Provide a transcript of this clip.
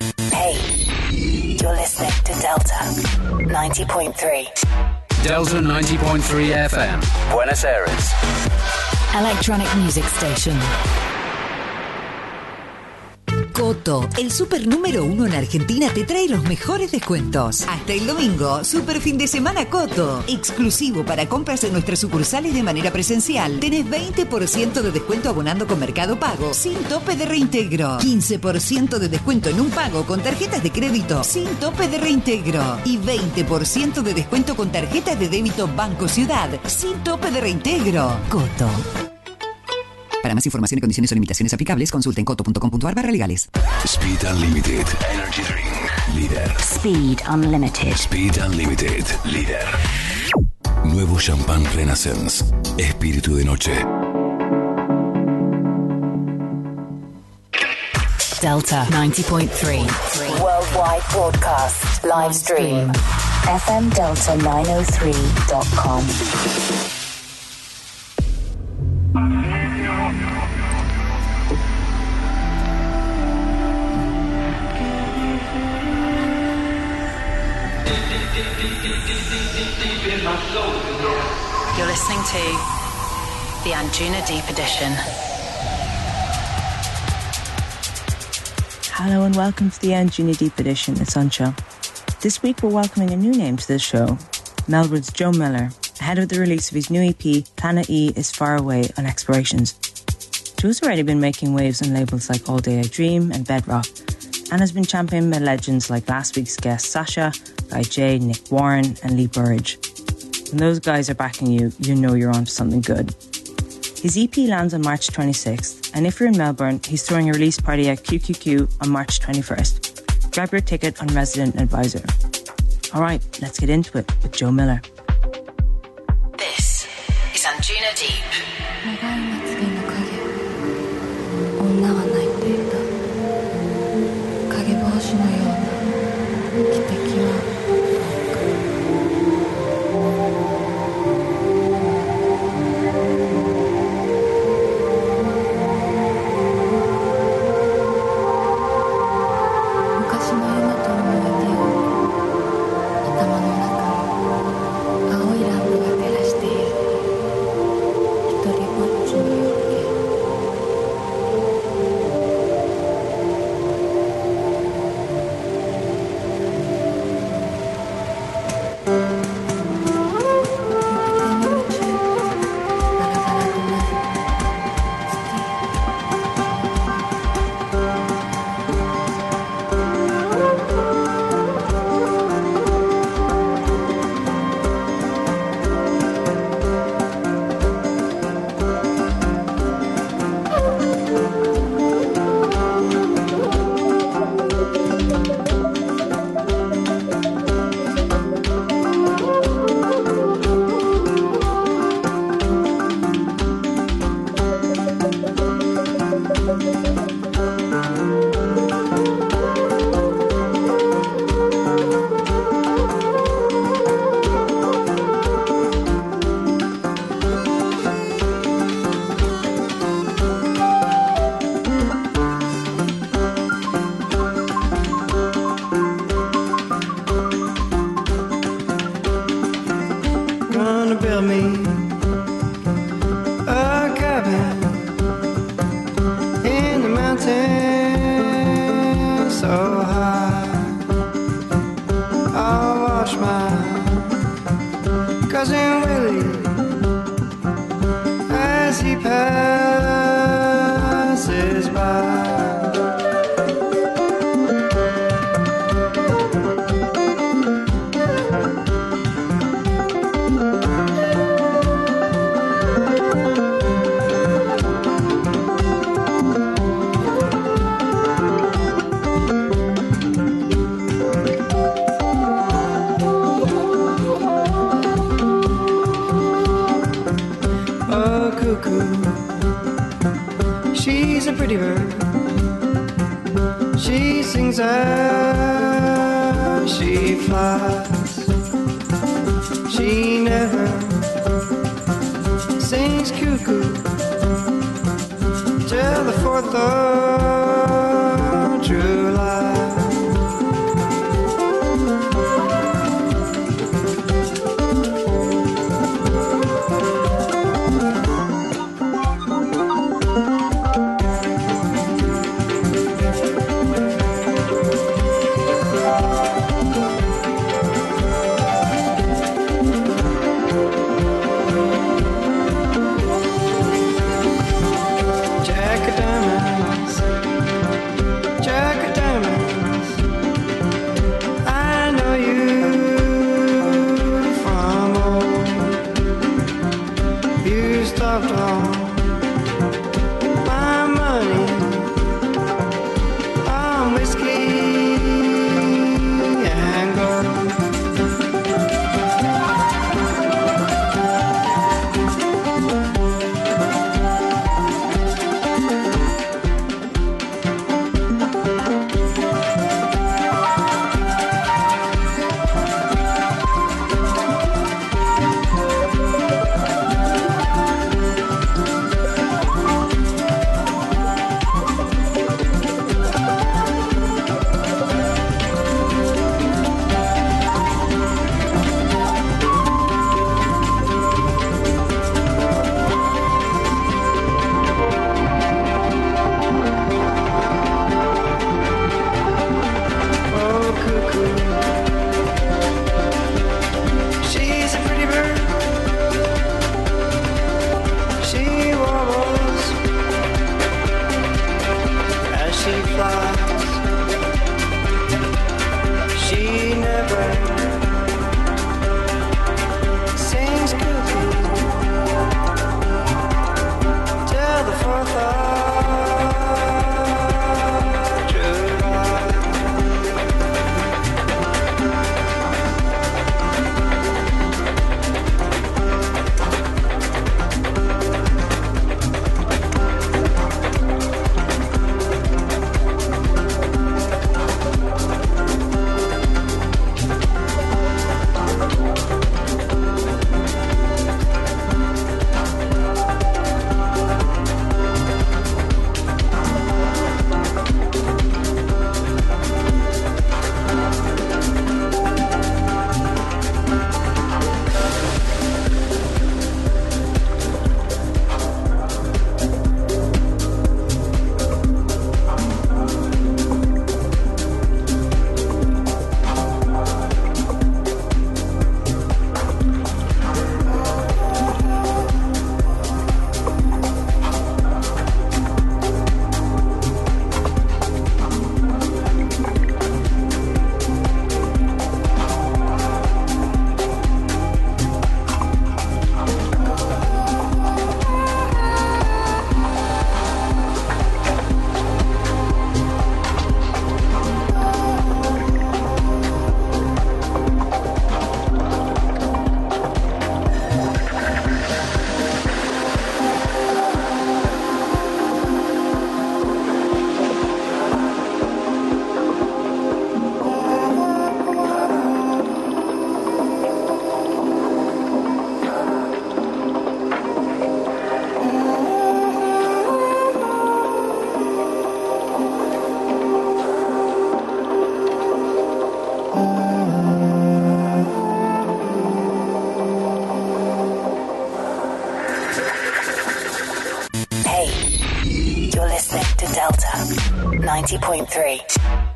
Hey, you're listening to Delta 90.3. Delta 90.3 FM, Buenos Aires. Electronic Music Station. Coto, el super número 1 en Argentina, te trae los mejores descuentos. Hasta el domingo, super fin de semana Coto. Exclusivo para compras en nuestras sucursales de manera presencial. Tenés 20% de descuento abonando con Mercado Pago, sin tope de reintegro. 15% de descuento en un pago con tarjetas de crédito, sin tope de reintegro. Y 20% de descuento con tarjetas de débito Banco Ciudad, sin tope de reintegro. Coto. Para más información y condiciones o limitaciones aplicables, consulten coto.com.ar/legales. Speed Unlimited Energy Drink Líder. Speed Unlimited. Speed Unlimited Líder. Nuevo champán Renaissance. Espíritu de noche. Delta 90.3. Worldwide broadcast. Live stream. FMDelta903.com. You're listening to the Anjuna Deep Edition. Hello and welcome to the Anjuna Deep Edition. It's Ancha. This week we're welcoming a new name to the show, Melbourne's Joe Miller, ahead of the release of his new EP, Planet E is Far Away on Explorations. Joe's already been making waves on labels like All Day I Dream and Bedrock, and has been championed by legends like last week's guest Sasha, Guy J, Nick Warren and Lee Burridge. When those guys are backing you, you know you're on to something good. His EP lands on March 26th, and if you're in Melbourne, he's throwing a release party at QQQ on March 21st. Grab your ticket on Resident Advisor. Alright, let's get into it with Joe Miller. This is Anjuna Deep. 女は泣いていた。影帽子のような汽笛は昔の夢と思い出を頭の中青いランプが照らしている。一人ぼっちの夜景。 She's a pretty bird. She sings as she flies. She never sings cuckoo till the 4th of July. cuckoo. She's a pretty bird. She warbles as she flies. She never sings cuckoo till the fourth of July. Hey, you're listening to Delta 90.3.